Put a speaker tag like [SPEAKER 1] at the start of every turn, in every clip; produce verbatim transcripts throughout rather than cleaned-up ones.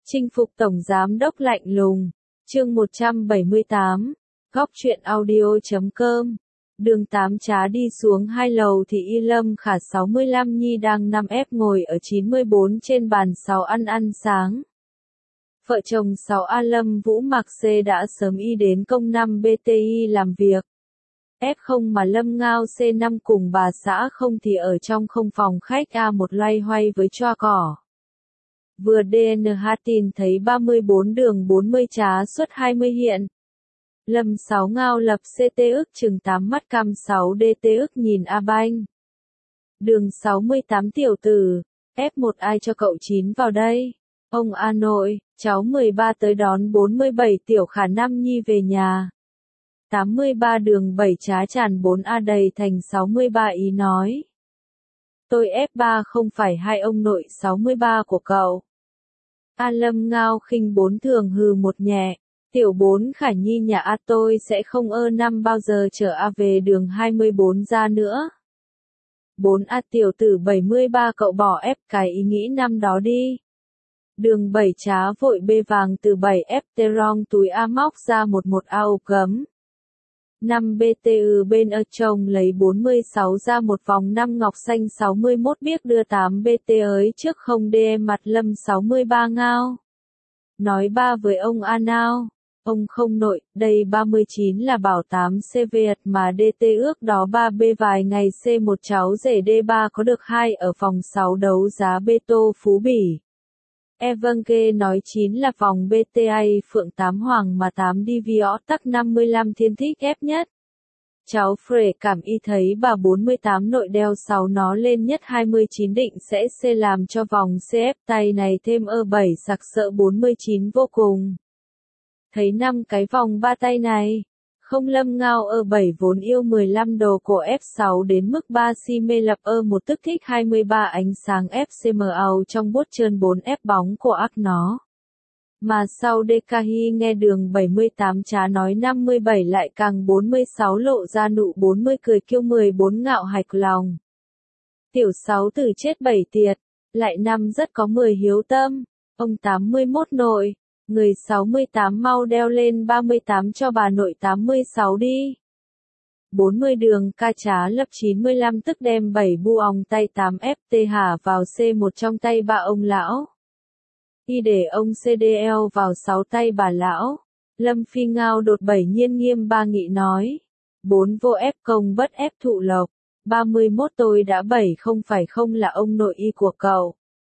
[SPEAKER 1] Chinh phục tổng giám đốc lạnh lùng. Chương một trăm bảy mươi tám. Góc truyện audio chấm com. Đường Tám Trá đi xuống hai lầu thì Y Lâm Khả sáu mươi lăm Nhi đang nằm ép ngồi ở chín mươi bốn trên bàn sáu ăn ăn sáng. Vợ chồng sáu A Lâm Vũ Mạc C đã sớm y đến công năm B T I làm việc. F không mà Lâm Ngao C năm cùng bà xã không thì ở trong không phòng khách A một loay hoay với choa cỏ. Vừa đê en hát tin thấy ba mươi bốn đường bốn mươi trá suất hai mươi hiện. Lâm sáu Ngao lập C T ức chừng tám mắt cam sáu D T ức nhìn A Banh. Đường sáu mươi tám tiểu tử, F một ai cho cậu chín vào đây? Ông A nội, cháu mười ba tới đón bốn mươi bảy tiểu Khả Năm Nhi về nhà. tám mươi ba đường bảy trá tràn bốn A đầy thành sáu mươi ba ý nói. Tôi F ba không phải hai ông nội sáu mươi ba của cậu. A Lâm Ngao khinh bốn thường hừ một nhẹ. Tiểu bốn Khả Nhi nhà A tôi sẽ không ơ năm bao giờ chở A về đường hai mươi bốn ra nữa. bốn A tiểu tử bảy mươi ba cậu bỏ ép cái ý nghĩ năm đó đi. Đường bảy trá vội bê vàng từ bảy F terong túi A móc ra một một A ục gấm. năm B T U bên ở chồng lấy bốn mươi sáu ra một vòng năm ngọc xanh sáu mươi mốt biếc đưa tám B T ấy trước không đê mặt Lâm sáu mươi ba Ngao. Nói ba với ông A nào. Ông không nội, đây ba mươi chín là bảo tám C Việt mà D T ước đó ba B vài ngày C một cháu rể D ba có được hai ở phòng sáu đấu giá Bê Tô Phú Bỉ. Evanke nói chín là phòng B T A Phượng tám Hoàng mà tám đi Vio tắc năm mươi lăm thiên thích ép nhất. Cháu Frey cảm y thấy bà bốn mươi tám nội đeo sáu nó lên nhất hai mươi chín định sẽ C làm cho vòng C F tay này thêm ơ bảy sặc sợ bốn mươi chín vô cùng. Thấy năm cái vòng ba tay này, không Lâm Ngao ơ bảy vốn yêu mười lăm đồ của F sáu đến mức ba si mê lập ơ một tức thích hai mươi ba ánh sáng F C M ào trong bốt trơn bốn F bóng của ác nó. Mà sau Dekahi nghe đường bảy mươi tám trá nói năm mươi bảy lại càng bốn mươi sáu lộ ra nụ bốn mươi cười kiêu mười bốn ngạo hạch lòng. Tiểu sáu từ chết bảy tiệt, lại năm rất có mười hiếu tâm, ông tám mươi mốt nội. Người sáu mươi tám mau đeo lên ba mươi tám cho bà nội tám mươi sáu đi. bốn mươi đường ca trá lập chín mươi lăm tức đem bảy bu ong tay tám F T hả vào C một trong tay ba ông lão. Y để ông C D L vào sáu tay bà lão. Lâm Phi Ngao đột bảy nhiên nghiêm ba nghị nói. bốn vô F công bất ép thụ lộc. ba mươi mốt tôi đã bảy không phải không là ông nội y của cậu.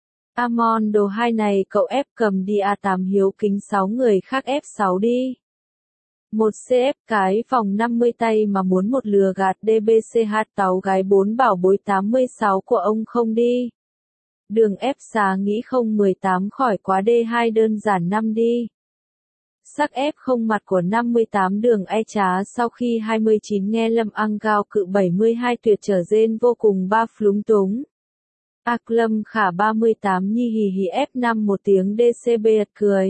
[SPEAKER 1] Amon đồ hai này cậu ép cầm đi A tám hiếu kính sáu người khác F sáu đi. Một C F cái phòng năm mươi tay mà muốn một lừa gạt D B C H táo gái bốn bảo bối tám mươi sáu của ông không đi. Đường F xá nghĩ không mười tám khỏi quá D hai đơn giản năm đi. Sắc F không mặt của năm mươi tám đường ai trá sau khi hai mươi chín nghe Lâm Ăn Cao cự bảy mươi hai tuyệt trở rên vô cùng ba phúng túng. Ác Lâm Khả ba mươi tám Nhi hì hì F năm một tiếng D C B cười.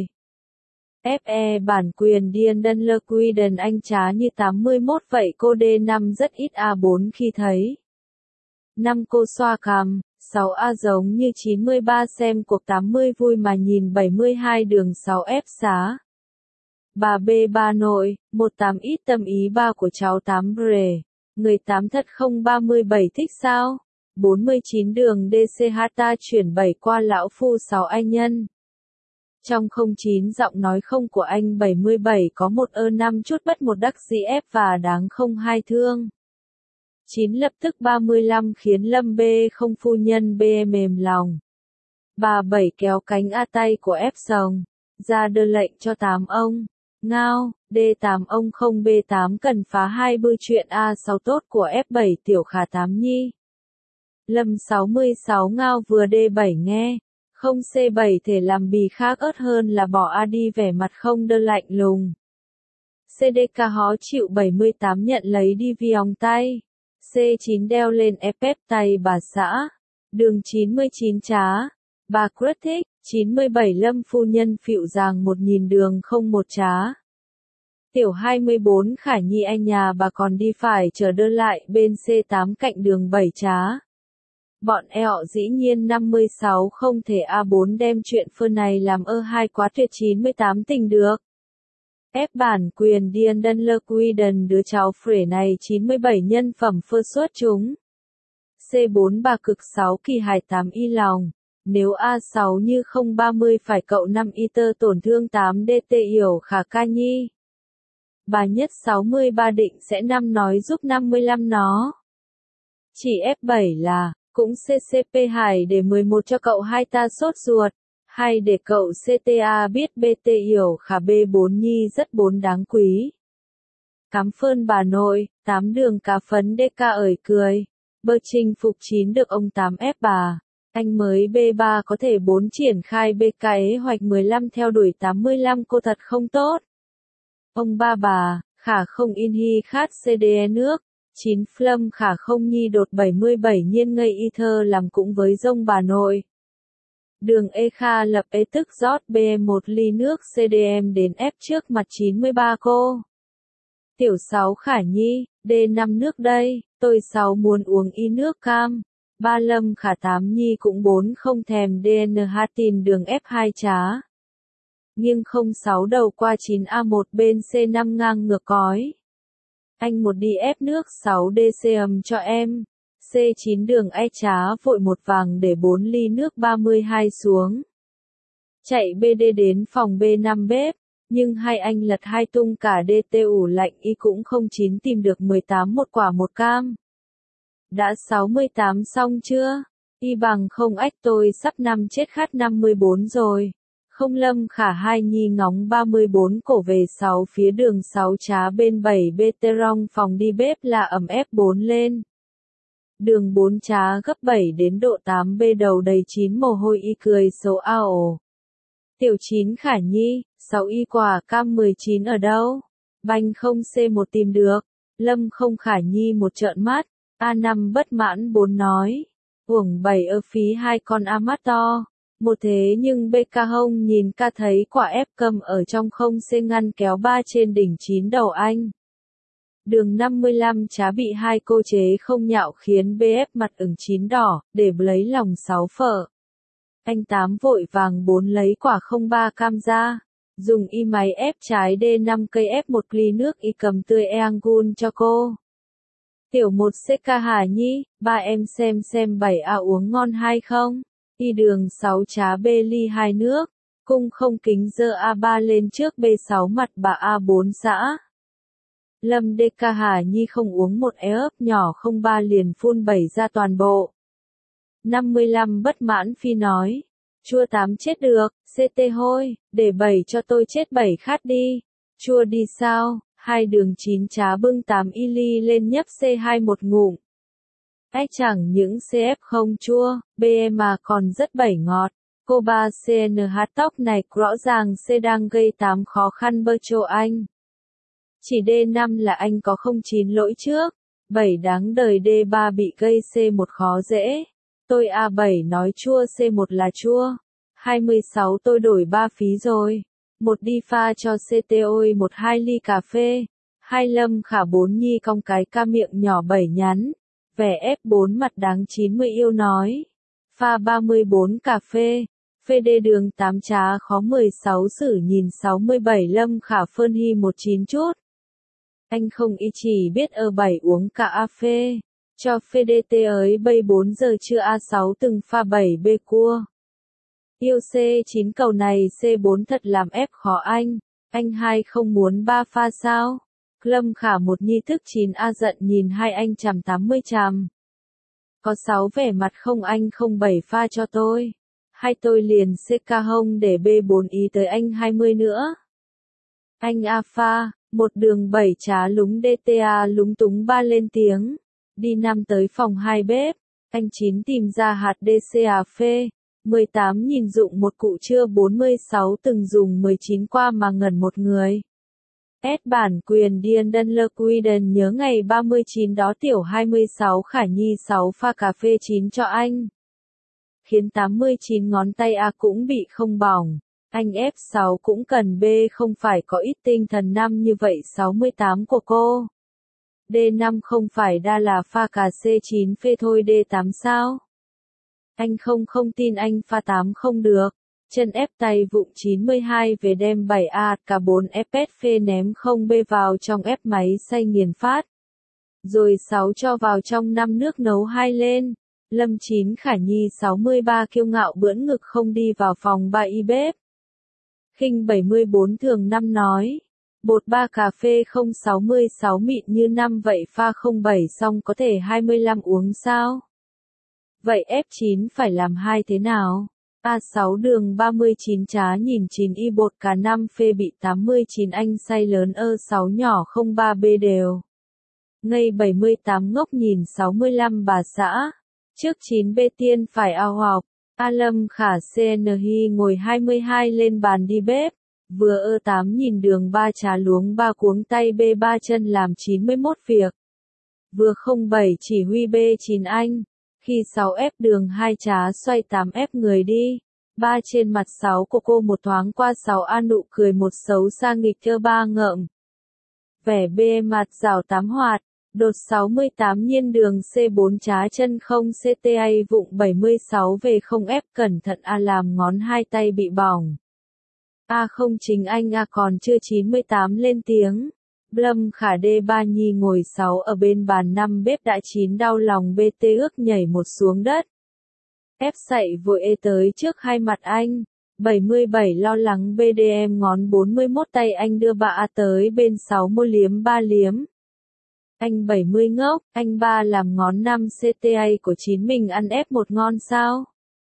[SPEAKER 1] F E bản quyền điên đơn lơ quy đần anh trá như tám mươi mốt vậy cô D năm rất ít A bốn khi thấy. năm cô xoa cằm, sáu A giống như chín mươi ba xem cuộc tám mươi vui mà nhìn bảy mươi hai đường sáu F xá. Bà B ba nội, một tám ít tâm ý ba của cháu tám bre. Người tám thật không ba mươi bảy thích sao? bốn mươi chín đường D C H ta chuyển bảy qua lão phu sáu anh nhân. Trong không chín giọng nói không của anh bảy mươi bảy có một ơ năm chút bất một đắc dĩ ép và đáng không hai thương. chín lập tức ba mươi lăm khiến Lâm B không phu nhân B mềm lòng. Bà bảy kéo cánh A tay của F sòng, ra đưa lệnh cho tám ông. Ngao, D tám ông không B tám cần phá hai bư chuyện A sáu tốt của F bảy tiểu Khả tám Nhi. Lâm sáu mươi sáu Ngao vừa D bảy nghe, không C bảy thể làm bì khác ớt hơn là bỏ A đi vẻ mặt không đơ lạnh lùng. C D K hó chịu bảy mươi tám nhận lấy đi viòng tay. C chín đeo lên F F tay bà xã. Đường chín mươi chín trá. Bà Critic, chín mươi bảy Lâm phu nhân phịu giàng một nhìn đường không một trá. Tiểu hai mươi bốn Khả Nhi anh nhà bà còn đi phải chờ đơ lại bên C tám cạnh đường bảy trá. Bọn eo dĩ nhiên năm mươi sáu không thể a bốn đem chuyện phơ này làm ơ hai quá tuyệt chín mươi tám tình được. Ép bản quyền Điên Đân Lơ Quy Đần đứa cháu phể này chín mươi bảy nhân phẩm phơ xuất chúng. C bốn bà cực sáu kỳ hài tám y lòng. Nếu a sáu như không ba mươi phải cậu năm y tơ tổn thương tám dt yểu khả ca nhi. Bà nhất sáu mươi ba định sẽ năm nói giúp năm mươi lăm nó. Chỉ ép bảy là, cũng xê xê pê hài để mười một cho cậu hai ta sốt ruột. Hay để cậu xê tê a biết bê tê yểu khả B bốn nhi rất bốn đáng quý. Cám phơn bà nội, tám đường cá phấn đê ca ởi cười. Bơ chinh phục chín được ông tám ép bà. Anh mới B ba có thể bốn triển khai bê ca ế hoạch mười lăm theo đuổi tám mươi lăm cô thật không tốt. Ông ba bà, khả không in hy khát xê đê e nước. chín phlâm khả không nhi đột bảy mươi bảy nhiên ngây y thơ làm cũng với dông bà nội. Đường E Kha lập ế tức rót B một ly nước xê đê em đến ép trước mặt chín mươi ba cô. Tiểu sáu khả nhi, D năm nước đây, tôi sáu muốn uống y nước cam. Ba lâm khả tám nhi cũng bốn không thèm đê en hát tin đường ép hai trá. Nghiêng không sáu đầu qua chín a một bên C năm ngang ngược cói. Anh một đi ép nước sáu đê xê ầm cho em. C chín đường e trá vội một vàng để bốn ly nước ba mươi hai xuống. Chạy bê đê đến phòng B năm bếp, nhưng hai anh lật hai tung cả đê tê ủ lạnh y cũng không chín tìm được mười tám một quả một cam. Đã sáu mươi tám xong chưa? Y bằng không ách tôi sắp năm chết khát năm mươi bốn rồi. Không lâm khả hai nhi ngóng ba mươi bốn cổ về sáu phía đường sáu trá bên bảy bê tê rong phòng đi bếp là ẩm ép bốn lên. Đường bốn trá gấp bảy đến độ tám b đầu đầy chín mồ hôi y cười xấu ao. Tiểu chín khả nhi, sáu y quả cam mười chín ở đâu? Banh không C một tìm được. Lâm không khả nhi một trợn mắt. A năm bất mãn bốn nói. Uổng bảy ơ phí hai con A mắt to. Một thế nhưng bê ca hông nhìn ca thấy quả ép cầm ở trong không C ngăn kéo ba trên đỉnh chín đầu anh. Đường năm mươi lăm trá bị hai cô chế không nhạo khiến bê ép mặt ửng chín đỏ, để lấy lòng sáu phở. Anh tám vội vàng bốn lấy quả không ba cam ra. Dùng y máy ép trái D năm cây ép một ly nước y cầm tươi Eangun cho cô. Tiểu một xê ca Hà Nhi, ba em xem xem bảy A uống ngon hay không? Y đường sáu trá B ly hai nước. Cung không kính dơ A ba lên trước B sáu mặt bà A bốn xã. Lâm đê ca Hà Nhi không uống một é ớp nhỏ không ba liền phun bảy ra toàn bộ. năm mươi lăm bất mãn phi nói. Chua tám chết được, xê tê hôi, để bảy cho tôi chết bảy khát đi. Chua đi sao, hai đường chín trá bưng tám y ly lên nhấp C hai một ngụm. Ách chẳng những xê ép không chua, bê em mà còn rất bảy ngọt. Cô ba xê en hát tóc này rõ ràng C đang gây tám khó khăn bơ cho anh. Chỉ D năm là anh có không chín lỗi trước. bảy đáng đời D ba bị gây C một khó dễ. Tôi A bảy nói chua C một là chua. hai mươi sáu tôi đổi ba phí rồi. Một đi pha cho xê tê ôi một hai ly cà phê. Hai lâm khả bốn nhi cong cái ca miệng nhỏ bảy nhắn. Vẻ ép bốn mặt đáng chín mươi yêu nói. Pha ba mươi bốn cà phê. Phê đê đường tám trá khó mười sáu sử nhìn sáu mươi bảy lâm khả phơn hy một chín chút. Anh không y chỉ biết ơ bảy uống cả A phê. Cho phê đê tê ấy bây bốn giờ trưa A sáu từng pha bảy B cua. Yêu C chín cầu này C bốn thật làm ép khó anh. Anh hai không muốn ba pha sao? Lâm khả một nhi thức chín A giận nhìn hai anh chằm tám mươi chằm. Có sáu vẻ mặt không anh không bảy pha cho tôi. Hai tôi liền C ca hông để B bốn ý tới anh hai mươi nữa. Anh A pha, một đường bảy trá lúng đê tê a lúng túng ba lên tiếng. Đi năm tới phòng hai bếp. Anh chín tìm ra hạt đê xê a phê. mười tám nhìn dụng một cụ chưa bốn mươi sáu từng dùng mười chín qua mà ngẩn một người. S bản quyền Điên Đân Lơ Quy Đần nhớ ngày ba mươi chín đó tiểu hai mươi sáu khả nhi sáu pha cà phê chín cho anh. Khiến tám mươi chín ngón tay A cũng bị không bỏng. Anh F sáu cũng cần B không phải có ít tinh thần năm như vậy sáu mươi tám của cô. D năm không phải đa là pha cà C chín phê thôi D tám sao? Anh không không tin anh pha tám không được. Chân ép tay vụng chín mươi hai về đem bảy A cả bốn ép pét phê ném không B vào trong ép máy xay nghiền phát. Rồi sáu cho vào trong năm nước nấu hai lên. Lâm Chín Khả Nhi sáu mươi ba kiêu ngạo bưỡn ngực không đi vào phòng ba y bếp. Khinh bảy mươi bốn thường năm nói. Bột ba cà phê không sáu mươi sáu mịn như năm vậy pha không bảy xong có thể hai mươi lăm uống sao? Vậy ép chín phải làm hai thế nào? A sáu đường ba mươi chín trá nhìn chín y bột cả năm phê bị tám mươi chín anh xay lớn ơ sáu nhỏ không ba B đều. Ngây bảy mươi tám ngốc nhìn sáu mươi lăm bà xã. Trước chín B tiên phải ao học. A Lâm Khả xê en Hi ngồi hai mươi hai lên bàn đi bếp. Vừa ơ tám nhìn đường ba trá luống ba cuống tay B ba chân làm chín mươi mốt việc. Vừa không bảy chỉ huy B chín anh. Khi sáu ép đường hai trá xoay tám ép người đi. Ba trên mặt sáu của cô một thoáng qua sáu A nụ cười một xấu xa nghịch thơ ba ngợm. Vẻ B mặt rào tám hoạt. Đột sáu mươi tám nhiên đường C bốn trá chân không xê tê a vụng bảy mươi sáu về không ép cẩn thận A làm ngón hai tay bị bỏng. A không chính anh A còn chưa chín mươi tám lên tiếng. Lâm Khả D ba Nhi ngồi sáu ở bên bàn năm bếp đã chín đau lòng bê tê ước nhảy một xuống đất. Ép sậy vội ê tới trước hai mặt anh. bảy mươi bảy lo lắng bê đê em ngón bốn mươi mốt tay anh đưa bà A tới bên sáu môi liếm ba liếm. Anh bảy mươi ngốc, anh ba làm ngón năm xê tê a của chín mình ăn ép một ngon sao?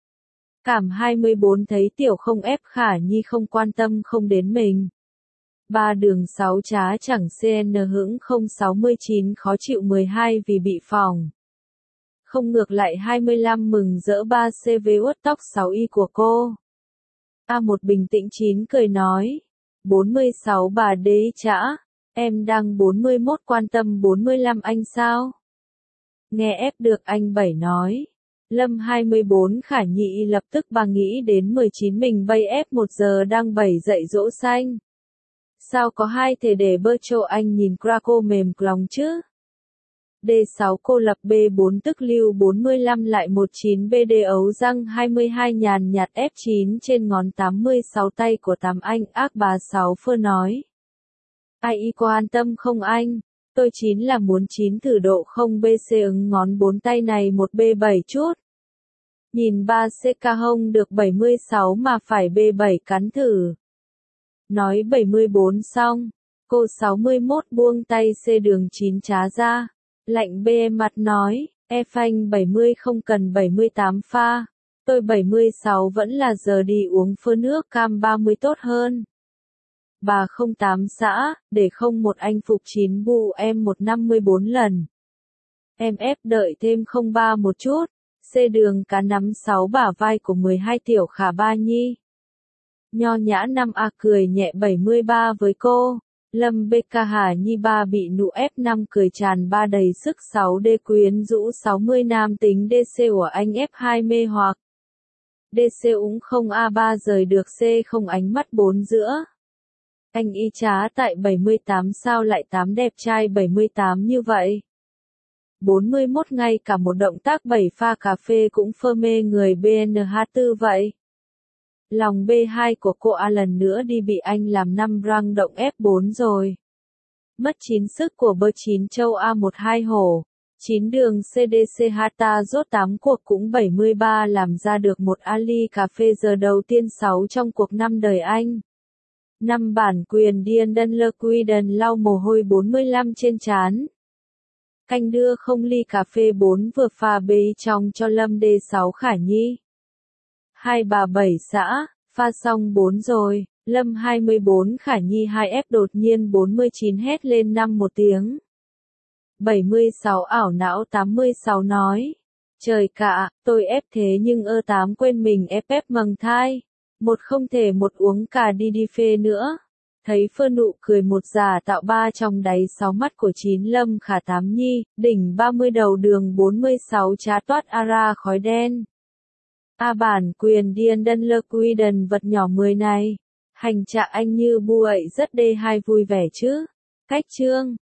[SPEAKER 1] Cảm hai mươi bốn thấy tiểu không ép Khả Nhi không quan tâm không đến mình. Ba đường sáu trá chẳng xê en hững không sáu mươi chín khó chịu mười hai vì bị phỏng. Không ngược lại hai mươi lăm mừng rỡ ba xê vê uất tóc sáu y của cô. A một bình tĩnh chín cười nói. bốn mươi sáu bà đế chã. Em đang bốn mươi mốt quan tâm bốn mươi lăm anh sao? Nghe ép được anh bảy nói. Lâm hai mươi bốn Khả Nhị lập tức bà nghĩ đến mười chín mình bay ép một giờ đang bảy dậy dỗ xanh. Sao có hai thể để bơ cho anh nhìn Krakow mềm lòng chứ? D sáu cô lập B bốn tức lưu bốn mươi lăm lại một chín B D ấu răng hai mươi hai nhàn nhạt ép chín trên ngón tám mươi sáu tay của tám anh ác bà sáu phơ nói. Ai y quan tâm không anh? Tôi chín là muốn chín thử độ không B C ứng ngón bốn tay này một B bảy chút. Nhìn ba C ca hông được bảy mươi sáu mà phải B bảy cắn thử. Nói bảy mươi bốn xong, cô sáu mươi mốt buông tay C đường chín trá ra. Lạnh B mặt nói, e phanh bảy mươi không cần bảy mươi tám pha. Tôi bảy mươi sáu vẫn là giờ đi uống phơ nước cam ba mươi tốt hơn. Bà không tám xã, để không một anh phục chín bu em một năm mươi bốn lần. Em ép đợi thêm không ba một chút. C đường cá nắm sáu bả vai của mười hai tiểu Khả Ba Nhi. Nho nhã năm A cười nhẹ bảy mươi ba với cô. Lâm bê ca Hà Nhi ba bị nụ ép năm cười tràn ba đầy sức sáu D quyến rũ sáu mươi nam tính đê xê của anh ép hai mê hoặc. đê xê úng không A ba rời được C không ánh mắt bốn giữa. Anh y trá tại bảy mươi tám sao lại tám đẹp trai bảy mươi tám như vậy? bốn mươi mốt ngay cả một động tác bảy pha cà phê cũng phơ mê người B N H bốn vậy. Lòng B hai của cô A lần nữa đi bị anh làm năm răng động ép bốn rồi. Mất chín sức của bơ chín châu A một hai hổ. chín đường xê đê xê Hata rốt tám cuộc cũng bảy mươi ba làm ra được một Ali cà phê giờ đầu tiên sáu trong cuộc năm đời anh. Năm bản quyền Điên Đân Lơ Quy Đần lau mồ hôi bốn mươi lăm trên trán. Canh đưa không ly cà phê bốn vừa pha bê trong cho Lâm D sáu Khả Nhi. Hai bà bảy xã, pha xong bốn rồi, Lâm hai mươi bốn Khả Nhi hai ép đột nhiên bốn mươi chín hét lên năm một tiếng. bảy mươi sáu ảo não tám mươi sáu nói. Trời cả, tôi ép thế nhưng ơ tám quên mình ép ép mầng thai. Một không thể một uống cả đi đi phê nữa. Thấy phơ nụ cười một giả tạo ba trong đáy sáu mắt của chín Lâm Khả Tám Nhi, đỉnh ba mươi đầu đường bốn mươi sáu trá toát a ra khói đen. A bản quyền Điên Đân Lơ Quy Đần vật nhỏ mười này. Hành trạng anh như buậy rất đê hai vui vẻ chứ. Cách chương.